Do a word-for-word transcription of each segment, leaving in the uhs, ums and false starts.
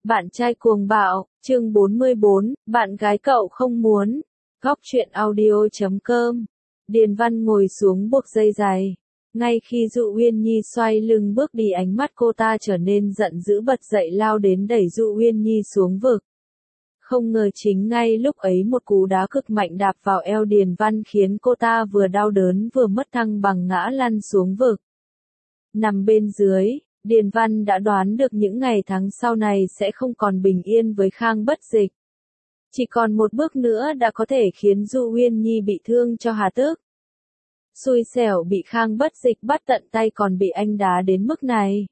Bạn trai cuồng bạo, chương bốn mươi bốn, bạn gái cậu không muốn. Góc truyện audio chấm com. Điền Văn ngồi xuống buộc dây giày. Ngay khi Dụ Uyên Nhi xoay lưng bước đi, ánh mắt cô ta trở nên giận dữ, bật dậy lao đến đẩy Dụ Uyên Nhi xuống vực. Không ngờ chính ngay lúc ấy một cú đá cực mạnh đạp vào eo Điền Văn khiến cô ta vừa đau đớn vừa mất thăng bằng ngã lăn xuống vực. Nằm bên dưới, Điền Văn đã đoán được những ngày tháng sau này sẽ không còn bình yên với Khang Bất Dịch. Chỉ còn một bước nữa đã có thể khiến Dụ Uyên Nhi bị thương cho hà tức. Xui xẻo bị Khang Bất Dịch bắt tận tay còn bị anh đá đến mức này.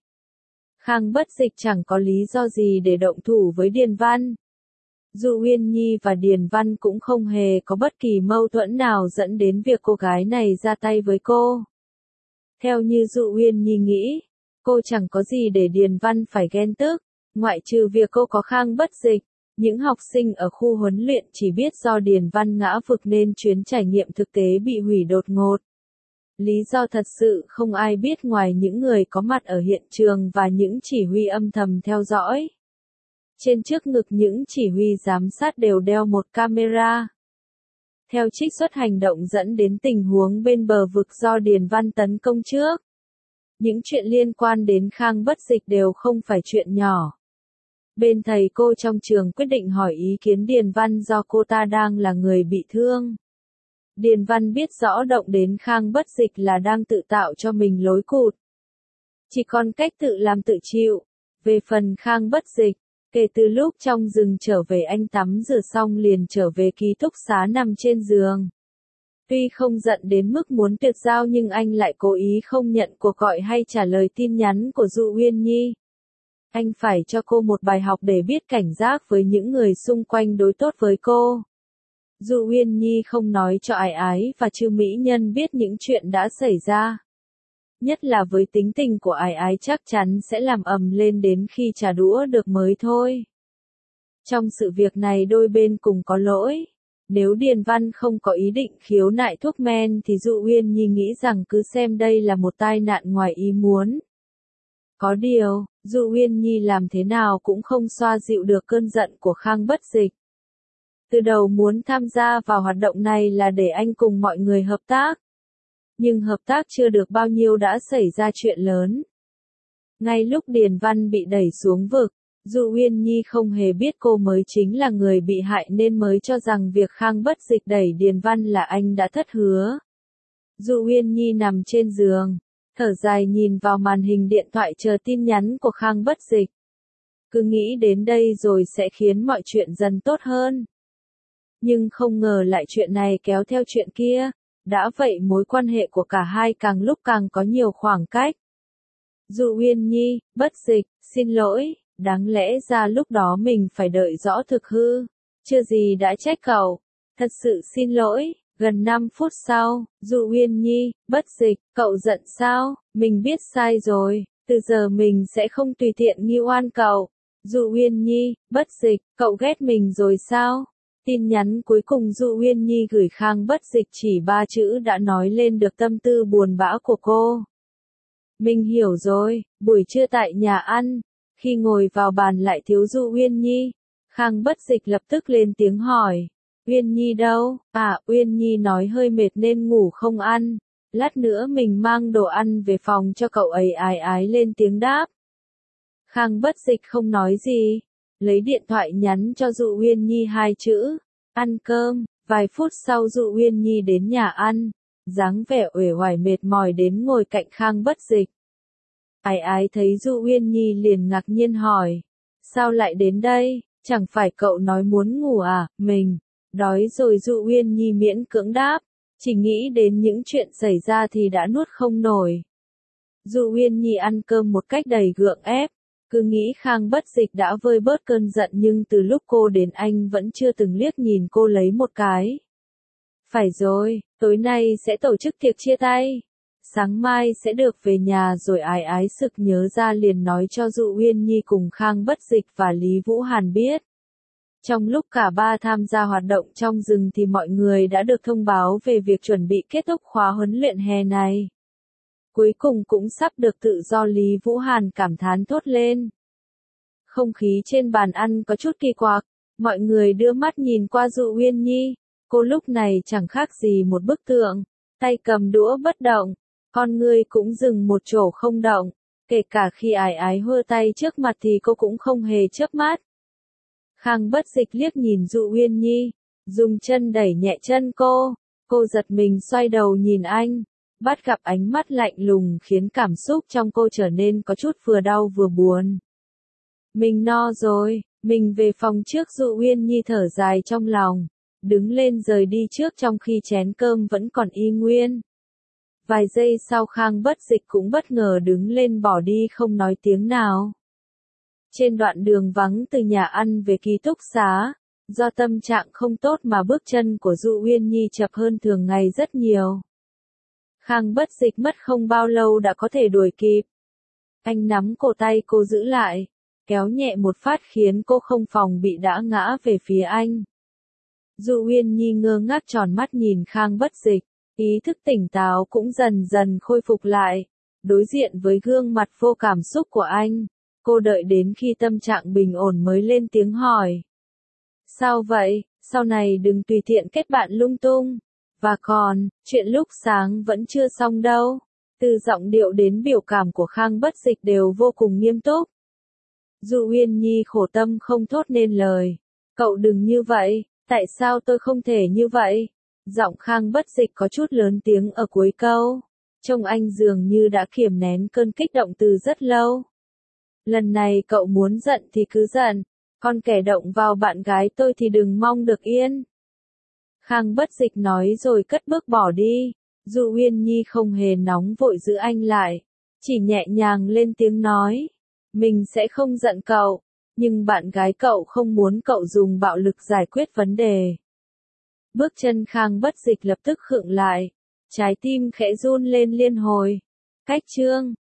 Khang Bất Dịch chẳng có lý do gì để động thủ với Điền Văn. Dụ Uyên Nhi và Điền Văn cũng không hề có bất kỳ mâu thuẫn nào dẫn đến việc cô gái này ra tay với cô. Theo như Dụ Uyên Nhi nghĩ, cô chẳng có gì để Điền Văn phải ghen tức, ngoại trừ việc cô có Khang Bất Dịch. Những học sinh ở khu huấn luyện chỉ biết do Điền Văn ngã vực nên chuyến trải nghiệm thực tế bị hủy đột ngột. Lý do thật sự không ai biết ngoài những người có mặt ở hiện trường và những chỉ huy âm thầm theo dõi. Trên trước ngực những chỉ huy giám sát đều đeo một camera. Theo trích xuất hành động dẫn đến tình huống bên bờ vực do Điền Văn tấn công trước. Những chuyện liên quan đến Khang Bất Dịch đều không phải chuyện nhỏ. Bên thầy cô trong trường quyết định hỏi ý kiến Điền Văn do cô ta đang là người bị thương. Điền Văn biết rõ động đến Khang Bất Dịch là đang tự tạo cho mình lối cụt. Chỉ còn cách tự làm tự chịu. Về phần Khang Bất Dịch, kể từ lúc trong rừng trở về anh tắm rửa xong liền trở về ký túc xá nằm trên giường. Tuy không giận đến mức muốn tuyệt giao nhưng anh lại cố ý không nhận cuộc gọi hay trả lời tin nhắn của Dụ Uyên Nhi. Anh phải cho cô một bài học để biết cảnh giác với những người xung quanh đối tốt với cô. Dụ Uyên Nhi không nói cho Ái Ái và Trư Mỹ Nhân biết những chuyện đã xảy ra. Nhất là với tính tình của Ái Ái chắc chắn sẽ làm ầm lên đến khi trả đũa được mới thôi. Trong sự việc này đôi bên cùng có lỗi. Nếu Điền Văn không có ý định khiếu nại thuốc men thì Dụ Uyên Nhi nghĩ rằng cứ xem đây là một tai nạn ngoài ý muốn. Có điều, Dụ Uyên Nhi làm thế nào cũng không xoa dịu được cơn giận của Khang Bất Dịch. Từ đầu muốn tham gia vào hoạt động này là để anh cùng mọi người hợp tác. Nhưng hợp tác chưa được bao nhiêu đã xảy ra chuyện lớn. Ngay lúc Điền Văn bị đẩy xuống vực, Dụ Uyên Nhi không hề biết cô mới chính là người bị hại nên mới cho rằng việc Khang Bất Dịch đẩy Điền Văn là anh đã thất hứa. Dụ Uyên Nhi nằm trên giường, thở dài nhìn vào màn hình điện thoại chờ tin nhắn của Khang Bất Dịch. Cứ nghĩ đến đây rồi sẽ khiến mọi chuyện dần tốt hơn. Nhưng không ngờ lại chuyện này kéo theo chuyện kia, đã vậy mối quan hệ của cả hai càng lúc càng có nhiều khoảng cách. Dụ Uyên Nhi, Bất Dịch, xin lỗi, đáng lẽ ra lúc đó mình phải đợi rõ thực hư, chưa gì đã trách cậu, thật sự xin lỗi. Gần năm phút sau, Dụ Uyên Nhi, Bất Dịch, cậu giận sao, mình biết sai rồi, từ giờ mình sẽ không tùy tiện nghi oan cậu. Dụ Uyên Nhi, Bất Dịch, cậu ghét mình rồi sao? Tin nhắn cuối cùng Dụ Uyên Nhi gửi Khang Bất Dịch chỉ ba chữ đã nói lên được tâm tư buồn bã của cô. Mình hiểu rồi, buổi trưa tại nhà ăn, khi ngồi vào bàn lại thiếu Dụ Uyên Nhi, Khang Bất Dịch lập tức lên tiếng hỏi. Uyên Nhi đâu? À, Uyên Nhi nói hơi mệt nên ngủ không ăn. Lát nữa mình mang đồ ăn về phòng cho cậu ấy. Ái Ái lên tiếng đáp. Khang Bất Dịch không nói gì, lấy điện thoại nhắn cho Dụ Uyên Nhi hai chữ, ăn cơm. Vài phút sau Dụ Uyên Nhi đến nhà ăn, dáng vẻ uể oải mệt mỏi đến ngồi cạnh Khang Bất Dịch. Ái Ái thấy Dụ Uyên Nhi liền ngạc nhiên hỏi, sao lại đến đây, chẳng phải cậu nói muốn ngủ à, mình. Đói rồi Dụ Uyên Nhi miễn cưỡng đáp, chỉ nghĩ đến những chuyện xảy ra thì đã nuốt không nổi. Dụ Uyên Nhi ăn cơm một cách đầy gượng ép, cứ nghĩ Khang Bất Dịch đã vơi bớt cơn giận nhưng từ lúc cô đến anh vẫn chưa từng liếc nhìn cô lấy một cái. Phải rồi, tối nay sẽ tổ chức tiệc chia tay. Sáng mai sẽ được về nhà rồi. Ái Ái sực nhớ ra liền nói cho Dụ Uyên Nhi cùng Khang Bất Dịch và Lý Vũ Hàn biết. Trong lúc cả ba tham gia hoạt động trong rừng thì mọi người đã được thông báo về việc chuẩn bị kết thúc khóa huấn luyện hè này. Cuối cùng cũng sắp được tự do. Lý Vũ Hàn cảm thán thốt lên. Không khí trên bàn ăn có chút kỳ quặc, mọi người đưa mắt nhìn qua Dụ Uyên Nhi, cô lúc này chẳng khác gì một bức tượng, tay cầm đũa bất động, con ngươi cũng dừng một chỗ không động, kể cả khi Ái Ái hơ tay trước mặt thì cô cũng không hề chớp mắt. Khang Bất Dịch liếc nhìn Dụ Uyên Nhi, dùng chân đẩy nhẹ chân cô, cô giật mình xoay đầu nhìn anh, bắt gặp ánh mắt lạnh lùng khiến cảm xúc trong cô trở nên có chút vừa đau vừa buồn. Mình no rồi, mình về phòng trước. Dụ Uyên Nhi thở dài trong lòng, đứng lên rời đi trước trong khi chén cơm vẫn còn y nguyên. Vài giây sau Khang Bất Dịch cũng bất ngờ đứng lên bỏ đi không nói tiếng nào. Trên đoạn đường vắng từ nhà ăn về ký túc xá, do tâm trạng không tốt mà bước chân của Dụ Uyên Nhi chậm hơn thường ngày rất nhiều. Khang Bất Dịch mất không bao lâu đã có thể đuổi kịp. Anh nắm cổ tay cô giữ lại, kéo nhẹ một phát khiến cô không phòng bị đã ngã về phía anh. Dụ Uyên Nhi ngơ ngác tròn mắt nhìn Khang Bất Dịch, ý thức tỉnh táo cũng dần dần khôi phục lại, đối diện với gương mặt vô cảm xúc của anh, cô đợi đến khi tâm trạng bình ổn mới lên tiếng hỏi. Sao vậy, sau này đừng tùy tiện kết bạn lung tung, và còn, chuyện lúc sáng vẫn chưa xong đâu. Từ giọng điệu đến biểu cảm của Khang Bất Dịch đều vô cùng nghiêm túc. Dụ Uyên Nhi khổ tâm không thốt nên lời. Cậu đừng như vậy, tại sao tôi không thể như vậy? Giọng Khang Bất Dịch có chút lớn tiếng ở cuối câu. Trông anh dường như đã kiềm nén cơn kích động từ rất lâu. Lần này cậu muốn giận thì cứ giận, còn kẻ động vào bạn gái tôi thì đừng mong được yên. Khang Bất Dịch nói rồi cất bước bỏ đi. Dụ Uyên Nhi không hề nóng vội giữ anh lại, chỉ nhẹ nhàng lên tiếng nói. Mình sẽ không giận cậu, nhưng bạn gái cậu không muốn cậu dùng bạo lực giải quyết vấn đề. Bước chân Khang Bất Dịch lập tức khựng lại, trái tim khẽ run lên liên hồi. Cách chương